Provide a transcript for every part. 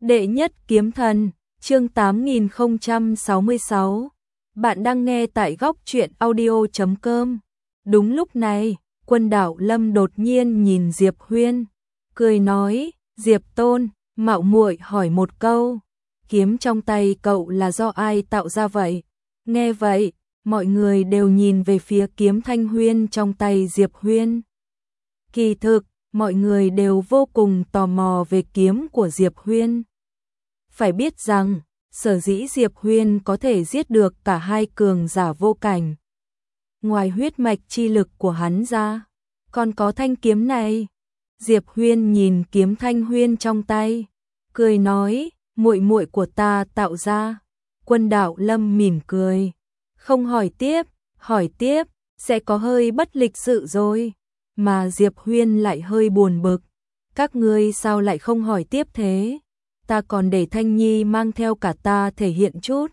Đệ nhất kiếm thần, chương 8066. Bạn đang nghe tại góc truyện audio.com. Đúng lúc này, Quân Đạo Lâm đột nhiên nhìn Diệp Huyên, cười nói, Diệp Tôn, mạo muội hỏi một câu, kiếm trong tay cậu là do ai tạo ra vậy? Nghe vậy, mọi người đều nhìn về phía kiếm Thanh Huyên trong tay Diệp Huyên. Kỳ thực, mọi người đều vô cùng tò mò về kiếm của Diệp Huyên. Phải biết rằng, sở dĩ Diệp Huyên có thể giết được cả hai cường giả vô cảnh. Ngoài huyết mạch chi lực của hắn ra, còn có thanh kiếm này. Diệp Huyên nhìn kiếm Thanh Huyên trong tay, cười nói, muội muội của ta tạo ra. Quân Đạo Lâm mỉm cười, không hỏi tiếp, sẽ có hơi bất lịch sự rồi. Mà Diệp Huyên lại hơi buồn bực, các ngươi sao lại không hỏi tiếp thế? Ta còn để Thanh Nhi mang theo cả ta thể hiện chút.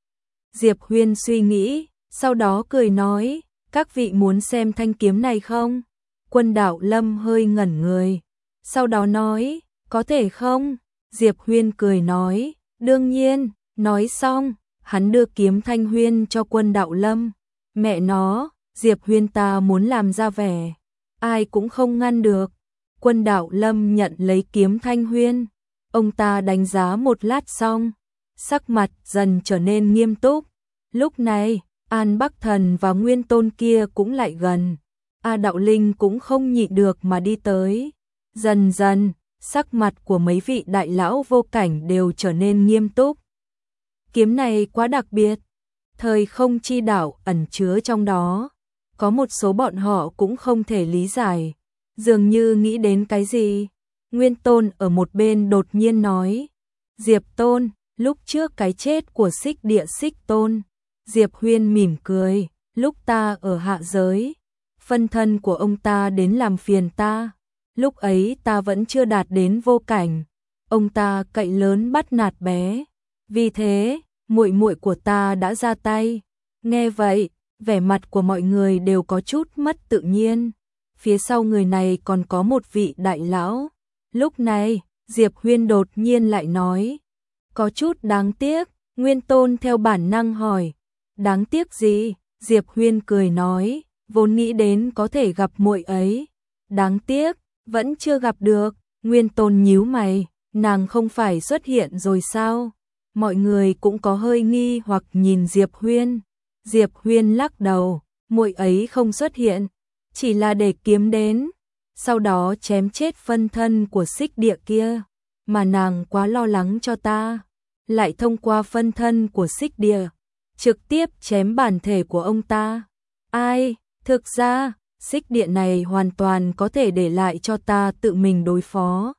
Diệp Huyên suy nghĩ, sau đó cười nói, các vị muốn xem thanh kiếm này không? Quân Đạo Lâm hơi ngẩn người, sau đó nói, có thể không? Diệp Huyên cười nói, đương nhiên. Nói xong, hắn đưa kiếm Thanh Huyên cho Quân Đạo Lâm. Mẹ nó, Diệp Huyên ta muốn làm ra vẻ, ai cũng không ngăn được. Quân Đạo Lâm nhận lấy kiếm Thanh Huyên. Ông ta đánh giá một lát xong, sắc mặt dần trở nên nghiêm túc. Lúc này, An Bắc Thần và Nguyên Tôn kia cũng lại gần. A Đạo Linh cũng không nhịn được mà đi tới. Dần dần, sắc mặt của mấy vị đại lão vô cảnh đều trở nên nghiêm túc. Kiếm này quá đặc biệt, thời không chi đạo ẩn chứa trong đó. Có một số bọn họ cũng không thể lý giải, dường như nghĩ đến cái gì. Nguyên Tôn ở một bên đột nhiên nói, Diệp Tôn, lúc trước cái chết của Xích Địa Xích Tôn. Diệp Huyên mỉm cười, lúc ta ở hạ giới, phân thân của ông ta đến làm phiền ta. Lúc ấy ta vẫn chưa đạt đến vô cảnh, ông ta cậy lớn bắt nạt bé. Vì thế, muội muội của ta đã ra tay. Nghe vậy, vẻ mặt của mọi người đều có chút mất tự nhiên. Phía sau người này còn có một vị đại lão. Lúc này, Diệp Huyên đột nhiên lại nói, có chút đáng tiếc. Nguyên Tôn theo bản năng hỏi, đáng tiếc gì? Diệp Huyên cười nói, vốn nghĩ đến có thể gặp muội ấy, đáng tiếc, vẫn chưa gặp được. Nguyên Tôn nhíu mày, nàng không phải xuất hiện rồi sao? Mọi người cũng có hơi nghi hoặc nhìn Diệp Huyên. Diệp Huyên lắc đầu, muội ấy không xuất hiện, chỉ là để kiếm đến, sau đó chém chết phân thân của Xích Địa kia, mà nàng quá lo lắng cho ta, lại thông qua phân thân của Xích Địa, trực tiếp chém bản thể của ông ta. Ai, thực ra, Xích Địa này hoàn toàn có thể để lại cho ta tự mình đối phó.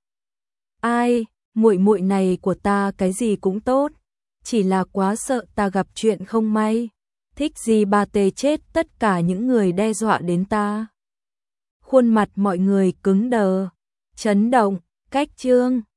Ai, muội muội này của ta cái gì cũng tốt, chỉ là quá sợ ta gặp chuyện không may. Thích gì bà tê chết tất cả những người đe dọa đến ta. Khuôn mặt mọi người cứng đờ, chấn động, cách chương